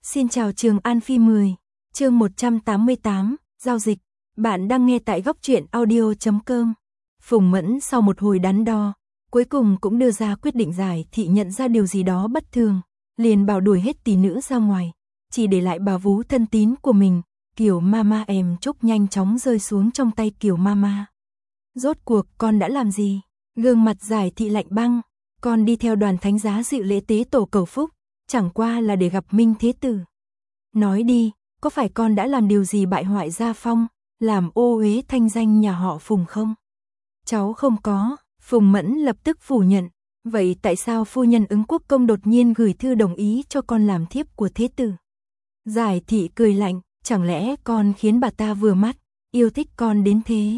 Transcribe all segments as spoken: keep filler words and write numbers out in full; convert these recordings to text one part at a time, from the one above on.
Xin chào Trường An Phi mười, chương một trăm tám mươi tám, giao dịch. Bạn đang nghe tại góc truyện audio chấm com. Phùng Mẫn sau một hồi đắn đo, cuối cùng cũng đưa ra quyết định. Giải Thị nhận ra điều gì đó bất thường, liền bảo đuổi hết tỷ nữ ra ngoài, chỉ để lại bà vú thân tín của mình, Kiều Mama. Em Trúc nhanh chóng rơi xuống trong tay Kiều Mama. Rốt cuộc con đã làm gì? Gương mặt Giải Thị lạnh băng. Con đi theo đoàn thánh giá dự lễ tế tổ cầu phúc, chẳng qua là để gặp Minh Thế Tử. Nói đi, có phải con đã làm điều gì bại hoại gia phong, làm ô uế thanh danh nhà họ Phùng không? Cháu không có. Phùng Mẫn lập tức phủ nhận. Vậy tại sao phu nhân Ứng Quốc Công đột nhiên gửi thư đồng ý cho con làm thiếp của Thế Tử? Giải Thị cười lạnh, chẳng lẽ con khiến bà ta vừa mắt, yêu thích con đến thế?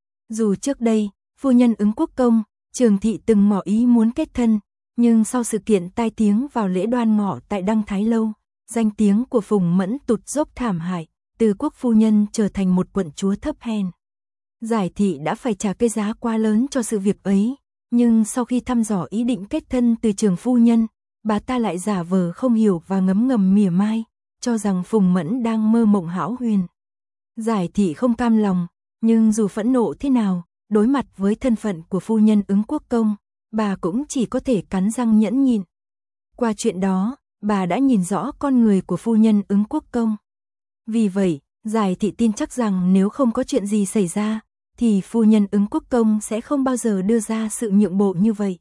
Dù trước đây, phu nhân Ứng Quốc Công, Trường Thị từng ngỏ ý muốn kết thân, nhưng sau sự kiện tai tiếng vào lễ đoan ngọ tại Đăng Thái Lâu, danh tiếng của Phùng Mẫn tụt dốc thảm hại, từ quốc phu nhân trở thành một quận chúa thấp hèn. Giải Thị đã phải trả cái giá quá lớn cho sự việc ấy, nhưng sau khi thăm dò ý định kết thân từ Trường phu nhân, bà ta lại giả vờ không hiểu và ngấm ngầm mỉa mai, cho rằng Phùng Mẫn đang mơ mộng hão huyền. Giải Thị không cam lòng, nhưng dù phẫn nộ thế nào, đối mặt với thân phận của phu nhân Ứng Quốc Công, bà cũng chỉ có thể cắn răng nhẫn nhịn. Qua chuyện đó, bà đã nhìn rõ con người của phu nhân Ứng Quốc Công. Vì vậy, Giải Thị tin chắc rằng nếu không có chuyện gì xảy ra, thì phu nhân Ứng Quốc Công sẽ không bao giờ đưa ra sự nhượng bộ như vậy.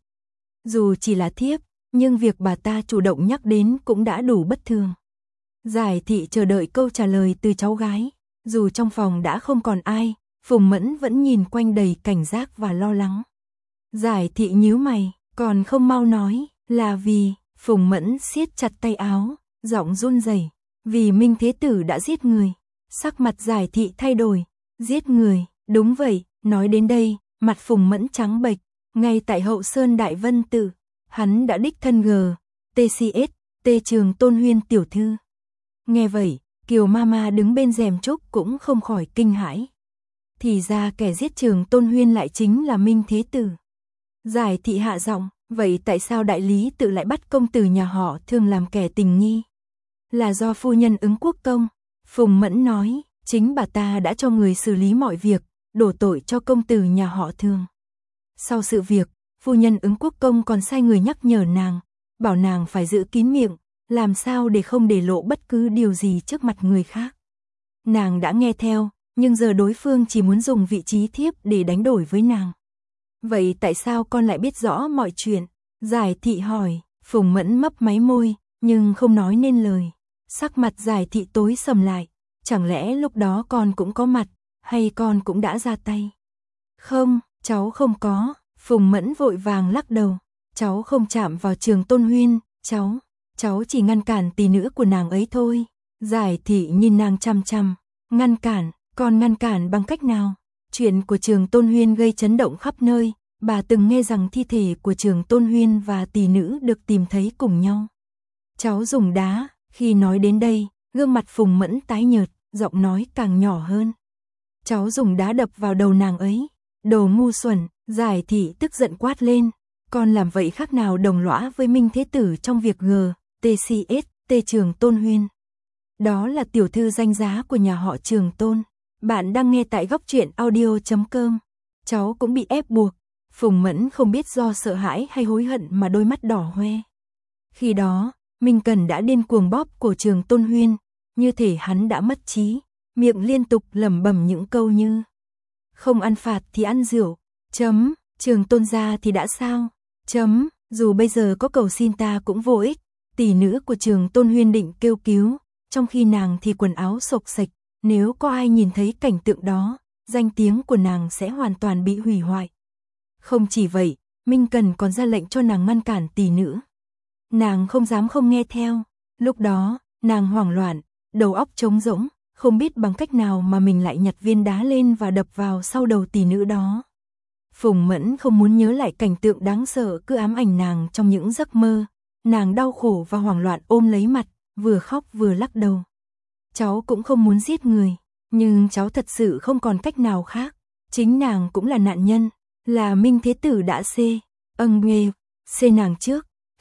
Dù chỉ là thiếp, nhưng việc bà ta chủ động nhắc đến cũng đã đủ bất thường. Giải Thị chờ đợi câu trả lời từ cháu gái. Dù trong phòng đã không còn ai, Phùng Mẫn vẫn nhìn quanh đầy cảnh giác và lo lắng. Giải Thị nhíu mày, còn không mau nói, là vì... Phùng Mẫn siết chặt tay áo, giọng run rẩy, vì Minh Thế Tử đã giết người. Sắc mặt Giải Thị thay đổi, giết người, đúng vậy. Nói đến đây, mặt Phùng Mẫn trắng bệch. Ngay tại Hậu Sơn Đại Vân Tự, hắn đã đích thân gờ, tê xê ét, tê Trường Tôn Huyên tiểu thư. Nghe vậy, Kiều Mama đứng bên rèm trúc cũng không khỏi kinh hãi. Thì ra kẻ giết Trường Tôn Huyên lại chính là Minh Thế Tử. Giải Thị hạ giọng, vậy tại sao đại lý tự lại bắt công tử nhà họ Thương làm kẻ tình nghi? Là do phu nhân Ứng Quốc Công. Phùng Mẫn nói, chính bà ta đã cho người xử lý mọi việc, đổ tội cho công tử nhà họ Thương. Sau sự việc, phu nhân Ứng Quốc Công còn sai người nhắc nhở nàng, bảo nàng phải giữ kín miệng, làm sao để không để lộ bất cứ điều gì trước mặt người khác. Nàng đã nghe theo, nhưng giờ đối phương chỉ muốn dùng vị trí thiếp để đánh đổi với nàng. Vậy tại sao con lại biết rõ mọi chuyện? Giải Thị hỏi. Phùng Mẫn mấp máy môi, nhưng không nói nên lời. Sắc mặt Giải Thị tối sầm lại. Chẳng lẽ lúc đó con cũng có mặt, hay con cũng đã ra tay? Không, cháu không có. Phùng Mẫn vội vàng lắc đầu. Cháu không chạm vào Trường Tôn Huyên, cháu, cháu chỉ ngăn cản tỷ nữ của nàng ấy thôi. Giải Thị nhìn nàng chăm chăm. Ngăn cản, con ngăn cản bằng cách nào? Chuyện của Trường Tôn Huyên gây chấn động khắp nơi, bà từng nghe rằng thi thể của Trường Tôn Huyên và tỷ nữ được tìm thấy cùng nhau. Cháu dùng đá. Khi nói đến đây, gương mặt Phùng Mẫn tái nhợt, giọng nói càng nhỏ hơn. Cháu dùng đá đập vào đầu nàng ấy. Đồ ngu xuẩn. Giải Thị tức giận quát lên. Con làm vậy khác nào đồng lõa với Minh Thế Tử trong việc gờ, tê xê ét, tê Trường Tôn Huyên. Đó là tiểu thư danh giá của nhà họ Trường Tôn. Bạn đang nghe tại góc truyện audio chấm com. Cháu cũng bị ép buộc. Phùng Mẫn không biết do sợ hãi hay hối hận mà đôi mắt đỏ hoe. Khi đó, Minh Cần đã điên cuồng bóp cổ Trường Tôn Huyên, như thể hắn đã mất trí, miệng liên tục lẩm bẩm những câu như: không ăn phạt thì ăn rượu, chấm, Trường Tôn gia thì đã sao, chấm, dù bây giờ có cầu xin ta cũng vô ích. Tỷ nữ của Trường Tôn Huyên định kêu cứu, trong khi nàng thì quần áo xộc xệch. Nếu có ai nhìn thấy cảnh tượng đó, danh tiếng của nàng sẽ hoàn toàn bị hủy hoại. Không chỉ vậy, Minh Cần còn ra lệnh cho nàng ngăn cản tỷ nữ. Nàng không dám không nghe theo. Lúc đó, nàng hoảng loạn, đầu óc trống rỗng, không biết bằng cách nào mà mình lại nhặt viên đá lên và đập vào sau đầu tỷ nữ đó. Phùng Mẫn không muốn nhớ lại cảnh tượng đáng sợ cứ ám ảnh nàng trong những giấc mơ. Nàng đau khổ và hoảng loạn ôm lấy mặt, vừa khóc vừa lắc đầu. Cháu cũng không muốn giết người, nhưng cháu thật sự không còn cách nào khác. Chính nàng cũng là nạn nhân, là Minh Thế Tử đã xê, âng nghê, xê nàng trước.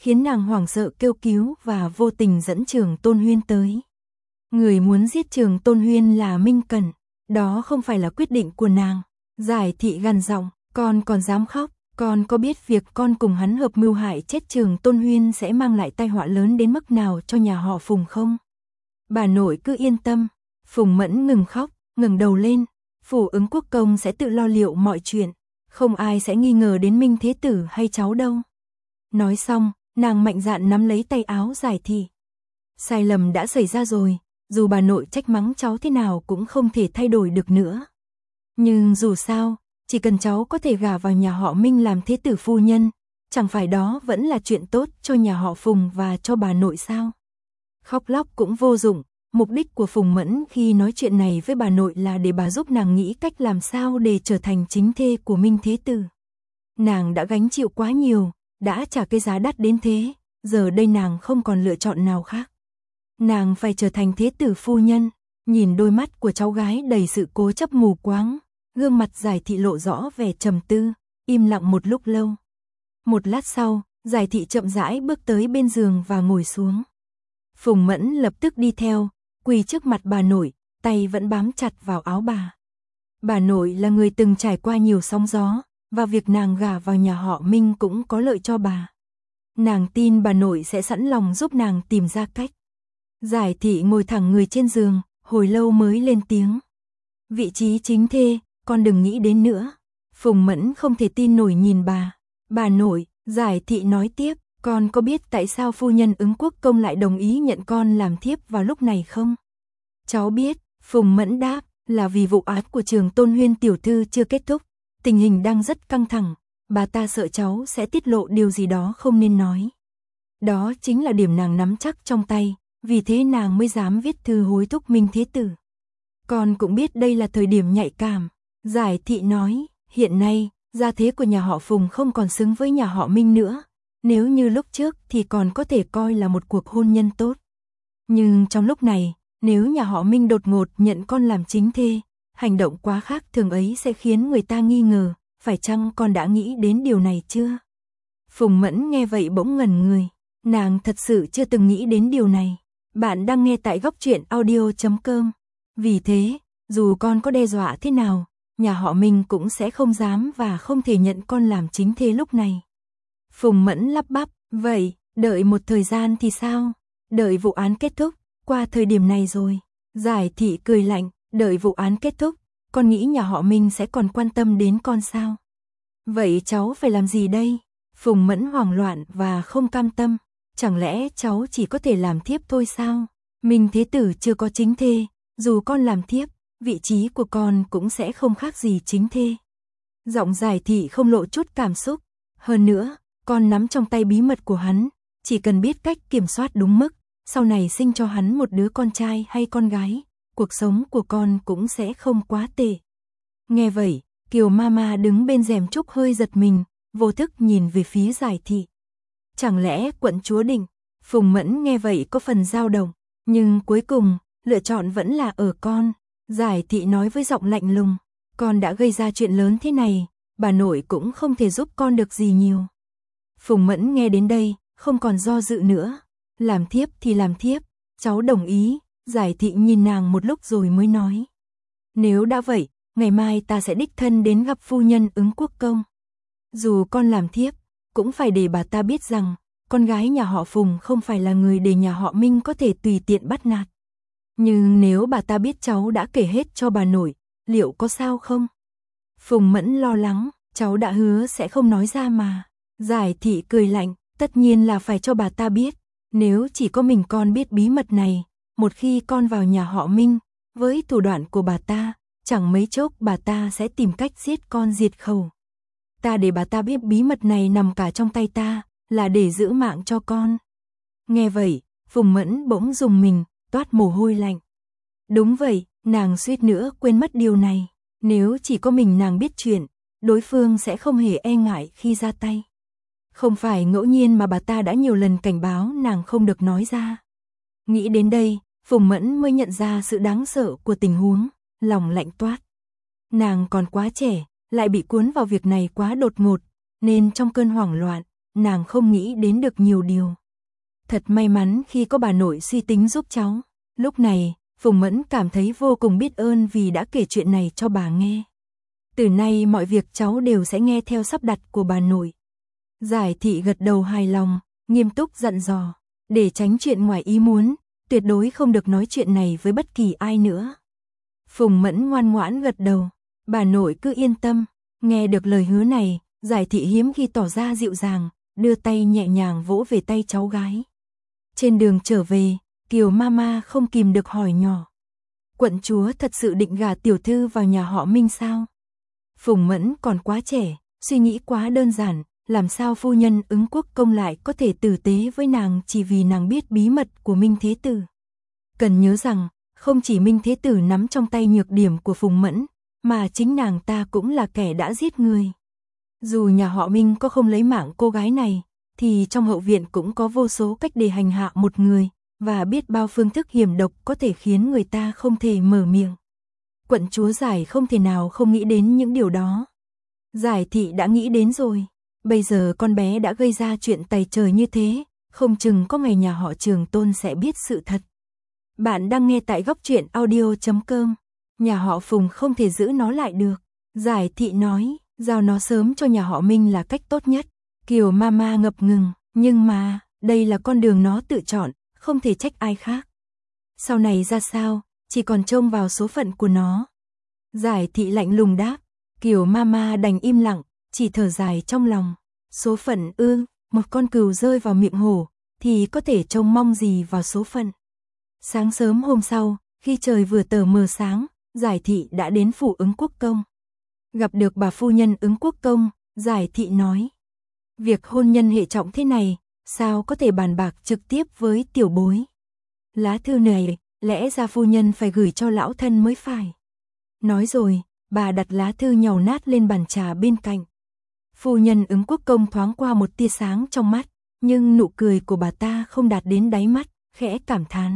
khiến nàng hoảng sợ kêu cứu và vô tình dẫn Trường Tôn Huyên tới. Người muốn giết Trường Tôn Huyên là Minh Cẩn, đó không phải là quyết định của nàng. Giải Thị gằn giọng, con còn dám khóc, con có biết việc con cùng hắn hợp mưu hại chết Trường Tôn Huyên sẽ mang lại tai họa lớn đến mức nào cho nhà họ Phùng không? Bà nội cứ yên tâm. Phùng Mẫn ngừng khóc, ngẩng đầu lên, Phủ Ứng Quốc công sẽ tự lo liệu mọi chuyện, không ai sẽ nghi ngờ đến Minh Thế Tử hay cháu đâu. Nói xong, nàng mạnh dạn nắm lấy tay áo Giải Thị. Sai lầm đã xảy ra rồi, dù bà nội trách mắng cháu thế nào cũng không thể thay đổi được nữa. Nhưng dù sao, chỉ cần cháu có thể gả vào nhà họ Minh làm thế tử phu nhân, chẳng phải đó vẫn là chuyện tốt cho nhà họ Phùng và cho bà nội sao? Khóc lóc cũng vô dụng, mục đích của Phùng Mẫn khi nói chuyện này với bà nội là để bà giúp nàng nghĩ cách làm sao để trở thành chính thê của Minh Thế Tử. Nàng đã gánh chịu quá nhiều, đã trả cái giá đắt đến thế, giờ đây nàng không còn lựa chọn nào khác. Nàng phải trở thành thế tử phu nhân. Nhìn đôi mắt của cháu gái đầy sự cố chấp mù quáng, gương mặt Giải Thị lộ rõ vẻ trầm tư, im lặng một lúc lâu. Một lát sau, Giải Thị chậm rãi bước tới bên giường và ngồi xuống. Phùng Mẫn lập tức đi theo, quỳ trước mặt bà nội, tay vẫn bám chặt vào áo bà. Bà nội là người từng trải qua nhiều sóng gió, và việc nàng gả vào nhà họ Minh cũng có lợi cho bà. Nàng tin bà nội sẽ sẵn lòng giúp nàng tìm ra cách. Giải Thị ngồi thẳng người trên giường, hồi lâu mới lên tiếng. Vị trí chính thê, con đừng nghĩ đến nữa. Phùng Mẫn không thể tin nổi nhìn bà. Bà nội, Giải Thị nói tiếp, con có biết tại sao phu nhân Ứng Quốc công lại đồng ý nhận con làm thiếp vào lúc này không? Cháu biết, Phùng Mẫn đáp, là vì vụ án của Trường Tôn Huyên tiểu thư chưa kết thúc, tình hình đang rất căng thẳng, bà ta sợ cháu sẽ tiết lộ điều gì đó không nên nói. Đó chính là điểm nàng nắm chắc trong tay, vì thế nàng mới dám viết thư hối thúc Minh Thế Tử. Con cũng biết đây là thời điểm nhạy cảm. Giải Thị nói, hiện nay, gia thế của nhà họ Phùng không còn xứng với nhà họ Minh nữa. Nếu như lúc trước thì còn có thể coi là một cuộc hôn nhân tốt. Nhưng trong lúc này, nếu nhà họ Minh đột ngột nhận con làm chính thê, hành động quá khác thường ấy sẽ khiến người ta nghi ngờ, phải chăng con đã nghĩ đến điều này chưa? Phùng Mẫn nghe vậy bỗng ngẩn người, nàng thật sự chưa từng nghĩ đến điều này. Bạn đang nghe tại góc truyện audio chấm com. Vì thế, dù con có đe dọa thế nào, nhà họ Minh cũng sẽ không dám và không thể nhận con làm chính thê lúc này. Phùng Mẫn lắp bắp, vậy, đợi một thời gian thì sao? Đợi vụ án kết thúc, qua thời điểm này rồi. Giải Thị cười lạnh, đợi vụ án kết thúc, con nghĩ nhà họ Minh sẽ còn quan tâm đến con sao? Vậy cháu phải làm gì đây? Phùng Mẫn hoảng loạn và không cam tâm. Chẳng lẽ cháu chỉ có thể làm thiếp thôi sao? Minh Thế Tử chưa có chính thê, dù con làm thiếp, vị trí của con cũng sẽ không khác gì chính thê. Giọng Giải Thị không lộ chút cảm xúc. Hơn nữa, con nắm trong tay bí mật của hắn, chỉ cần biết cách kiểm soát đúng mức, sau này sinh cho hắn một đứa con trai hay con gái, cuộc sống của con cũng sẽ không quá tệ. Nghe vậy, Kiều Mama đứng bên rèm trúc hơi giật mình, vô thức nhìn về phía Giải Thị. Chẳng lẽ quận chúa định? Phùng Mẫn nghe vậy có phần dao động, nhưng cuối cùng, lựa chọn vẫn là ở con. Giải Thị nói với giọng lạnh lùng, con đã gây ra chuyện lớn thế này, bà nội cũng không thể giúp con được gì nhiều. Phùng Mẫn nghe đến đây, không còn do dự nữa. Làm thiếp thì làm thiếp, cháu đồng ý. Giải Thị nhìn nàng một lúc rồi mới nói. Nếu đã vậy, ngày mai ta sẽ đích thân đến gặp phu nhân Ứng Quốc công. Dù con làm thiếp, cũng phải để bà ta biết rằng, con gái nhà họ Phùng không phải là người để nhà họ Minh có thể tùy tiện bắt nạt. Nhưng nếu bà ta biết cháu đã kể hết cho bà nội, liệu có sao không? Phùng Mẫn lo lắng, cháu đã hứa sẽ không nói ra mà. Giải Thị cười lạnh, tất nhiên là phải cho bà ta biết. Nếu chỉ có mình con biết bí mật này, một khi con vào nhà họ Minh, với thủ đoạn của bà ta, chẳng mấy chốc bà ta sẽ tìm cách giết con diệt khẩu. Ta để bà ta biết bí mật này nằm cả trong tay ta, là để giữ mạng cho con. Nghe vậy, Phùng Mẫn bỗng rùng mình, toát mồ hôi lạnh. Đúng vậy, nàng suýt nữa quên mất điều này. Nếu chỉ có mình nàng biết chuyện, đối phương sẽ không hề e ngại khi ra tay. Không phải ngẫu nhiên mà bà ta đã nhiều lần cảnh báo nàng không được nói ra. Nghĩ đến đây, Phùng Mẫn mới nhận ra sự đáng sợ của tình huống, lòng lạnh toát. Nàng còn quá trẻ, lại bị cuốn vào việc này quá đột ngột, nên trong cơn hoảng loạn, nàng không nghĩ đến được nhiều điều. Thật may mắn khi có bà nội suy tính giúp cháu. Lúc này, Phùng Mẫn cảm thấy vô cùng biết ơn vì đã kể chuyện này cho bà nghe. Từ nay mọi việc cháu đều sẽ nghe theo sắp đặt của bà nội. Giải Thị gật đầu hài lòng, nghiêm túc dặn dò, để tránh chuyện ngoài ý muốn, tuyệt đối không được nói chuyện này với bất kỳ ai nữa. Phùng Mẫn ngoan ngoãn gật đầu, bà nội cứ yên tâm. Nghe được lời hứa này, Giải Thị hiếm khi tỏ ra dịu dàng, đưa tay nhẹ nhàng vỗ về tay cháu gái. Trên đường trở về, Kiều Mama không kìm được hỏi nhỏ. Quận chúa thật sự định gả tiểu thư vào nhà họ Minh sao? Phùng Mẫn còn quá trẻ, suy nghĩ quá đơn giản, làm sao phu nhân Ứng Quốc công lại có thể tử tế với nàng chỉ vì nàng biết bí mật của Minh Thế Tử. Cần nhớ rằng, không chỉ Minh Thế Tử nắm trong tay nhược điểm của Phùng Mẫn, mà chính nàng ta cũng là kẻ đã giết người. Dù nhà họ Minh có không lấy mạng cô gái này, thì trong hậu viện cũng có vô số cách để hành hạ một người, và biết bao phương thức hiểm độc có thể khiến người ta không thể mở miệng. Quận chúa Giải không thể nào không nghĩ đến những điều đó. Giải Thị đã nghĩ đến rồi. Bây giờ con bé đã gây ra chuyện tày trời như thế, không chừng có ngày nhà họ Trường Tôn sẽ biết sự thật. Bạn đang nghe tại góc truyện audio chấm com. Nhà họ Phùng không thể giữ nó lại được. Giải Thị nói, giao nó sớm cho nhà họ Minh là cách tốt nhất. Kiều Mama ngập ngừng, nhưng mà, đây là con đường nó tự chọn, không thể trách ai khác. Sau này ra sao, chỉ còn trông vào số phận của nó. Giải Thị lạnh lùng đáp, Kiều Mama đành im lặng, chỉ thở dài trong lòng. Số phận ư, một con cừu rơi vào miệng hổ, thì có thể trông mong gì vào số phận. Sáng sớm hôm sau, khi trời vừa tờ mờ sáng, Giải Thị đã đến phủ Ứng Quốc công. Gặp được bà phu nhân Ứng Quốc công, Giải Thị nói. Việc hôn nhân hệ trọng thế này, sao có thể bàn bạc trực tiếp với tiểu bối. Lá thư này, lẽ ra phu nhân phải gửi cho lão thân mới phải. Nói rồi, bà đặt lá thư nhàu nát lên bàn trà bên cạnh. Phu nhân Ứng Quốc công thoáng qua một tia sáng trong mắt, nhưng nụ cười của bà ta không đạt đến đáy mắt, khẽ cảm thán.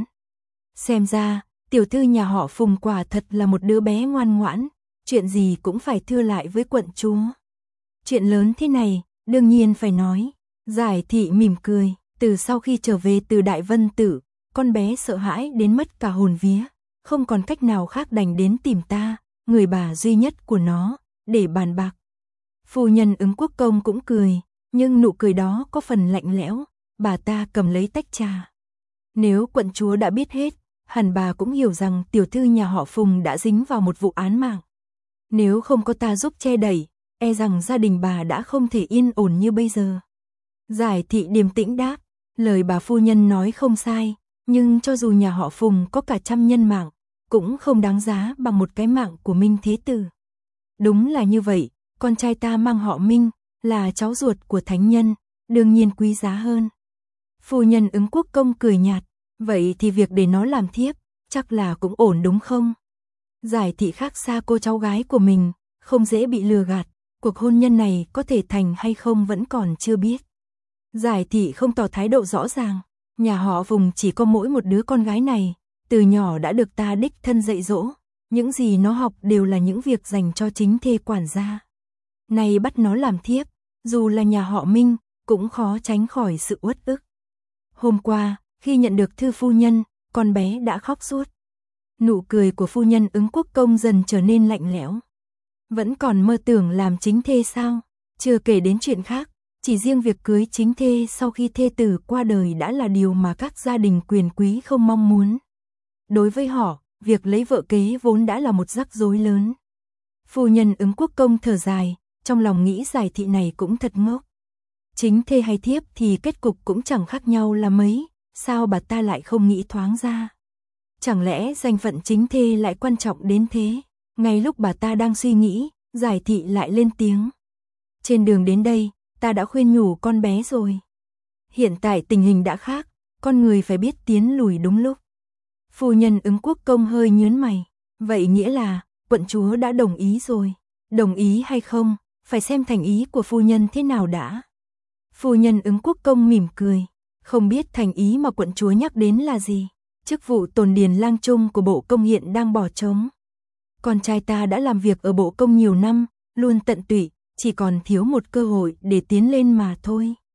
Xem ra, tiểu thư nhà họ Phùng quả thật là một đứa bé ngoan ngoãn, chuyện gì cũng phải thưa lại với quận chúa. Chuyện lớn thế này, đương nhiên phải nói. Giải Thị mỉm cười, từ sau khi trở về từ Đại Vân Tử, con bé sợ hãi đến mất cả hồn vía, không còn cách nào khác đành đến tìm ta, người bà duy nhất của nó, để bàn bạc. Phu nhân Ứng Quốc công cũng cười, nhưng nụ cười đó có phần lạnh lẽo, bà ta cầm lấy tách trà. Nếu quận chúa đã biết hết, hẳn bà cũng hiểu rằng tiểu thư nhà họ Phùng đã dính vào một vụ án mạng. Nếu không có ta giúp che đẩy, e rằng gia đình bà đã không thể yên ổn như bây giờ. Giải Thị điềm tĩnh đáp, lời bà phu nhân nói không sai, nhưng cho dù nhà họ Phùng có cả trăm nhân mạng, cũng không đáng giá bằng một cái mạng của Minh Thế Tử. Đúng là như vậy, con trai ta mang họ Minh, là cháu ruột của thánh nhân, đương nhiên quý giá hơn. Phu nhân Ứng Quốc công cười nhạt, vậy thì việc để nó làm thiếp, chắc là cũng ổn đúng không? Giải Thị khác xa cô cháu gái của mình, không dễ bị lừa gạt, cuộc hôn nhân này có thể thành hay không vẫn còn chưa biết. Giải Thị không tỏ thái độ rõ ràng, nhà họ Phùng chỉ có mỗi một đứa con gái này, từ nhỏ đã được ta đích thân dạy dỗ, những gì nó học đều là những việc dành cho chính thê quản gia. Nay bắt nó làm thiếp, dù là nhà họ Minh, cũng khó tránh khỏi sự uất ức. Hôm qua, khi nhận được thư phu nhân, con bé đã khóc suốt. Nụ cười của phu nhân Ứng Quốc công dần trở nên lạnh lẽo. Vẫn còn mơ tưởng làm chính thê sao? Chưa kể đến chuyện khác, chỉ riêng việc cưới chính thê sau khi thê tử qua đời đã là điều mà các gia đình quyền quý không mong muốn. Đối với họ, việc lấy vợ kế vốn đã là một rắc rối lớn. Phu nhân Ứng Quốc công thở dài, trong lòng nghĩ Giải Thị này cũng thật ngốc. Chính thê hay thiếp thì kết cục cũng chẳng khác nhau là mấy, sao bà ta lại không nghĩ thoáng ra? Chẳng lẽ danh phận chính thê lại quan trọng đến thế? Ngay lúc bà ta đang suy nghĩ, Giải Thị lại lên tiếng. Trên đường đến đây, ta đã khuyên nhủ con bé rồi. Hiện tại tình hình đã khác, con người phải biết tiến lùi đúng lúc. Phu nhân Ứng Quốc công hơi nhướng mày, vậy nghĩa là quận chúa đã đồng ý rồi. Đồng ý hay không, phải xem thành ý của phu nhân thế nào đã. Phu nhân Ứng Quốc công mỉm cười, không biết thành ý mà quận chúa nhắc đến là gì. Chức vụ tồn điền lang trung của bộ công hiện đang bỏ trống. Con trai ta đã làm việc ở bộ công nhiều năm, luôn tận tụy, chỉ còn thiếu một cơ hội để tiến lên mà thôi.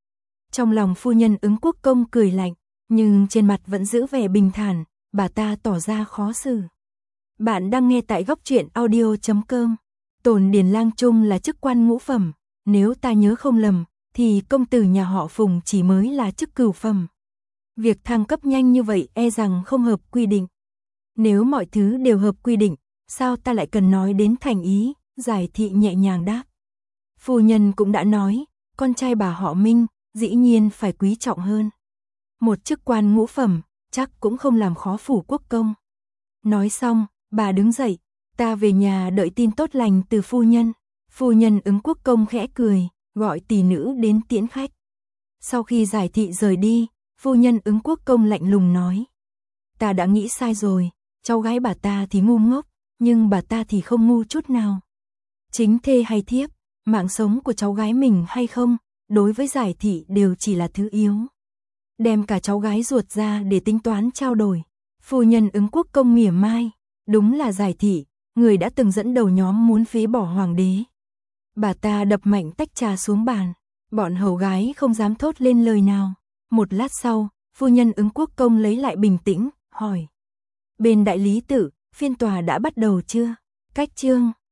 Trong lòng phu nhân ứng quốc công cười lạnh, nhưng trên mặt vẫn giữ vẻ bình thản, bà ta tỏ ra khó xử. Bạn đang nghe tại góc truyện audio chấm com. Tổn Điền Lang Trung là chức quan ngũ phẩm, nếu ta nhớ không lầm, thì công tử nhà họ Phùng chỉ mới là chức cửu phẩm. Việc thăng cấp nhanh như vậy e rằng không hợp quy định. Nếu mọi thứ đều hợp quy định, sao ta lại cần nói đến thành ý, Giải Thị nhẹ nhàng đáp. Phu nhân cũng đã nói, con trai bà họ Minh, dĩ nhiên phải quý trọng hơn. Một chức quan ngũ phẩm, chắc cũng không làm khó phủ quốc công. Nói xong, bà đứng dậy, ta về nhà đợi tin tốt lành từ phu nhân. Phu nhân ứng quốc công khẽ cười, gọi tỷ nữ đến tiễn khách. Sau khi Giải Thị rời đi, phu nhân ứng quốc công lạnh lùng nói. Ta đã nghĩ sai rồi, cháu gái bà ta thì ngu ngốc, nhưng bà ta thì không ngu chút nào. Chính thê hay thiếp, mạng sống của cháu gái mình hay không, đối với Giải Thị đều chỉ là thứ yếu. Đem cả cháu gái ruột ra để tính toán trao đổi. Phu nhân ứng quốc công mỉa mai, đúng là Giải Thị, người đã từng dẫn đầu nhóm muốn phế bỏ hoàng đế. Bà ta đập mạnh tách trà xuống bàn, bọn hầu gái không dám thốt lên lời nào. Một lát sau, phu nhân ứng quốc công lấy lại bình tĩnh, hỏi. Bên đại lý tự, phiên tòa đã bắt đầu chưa? Cách chương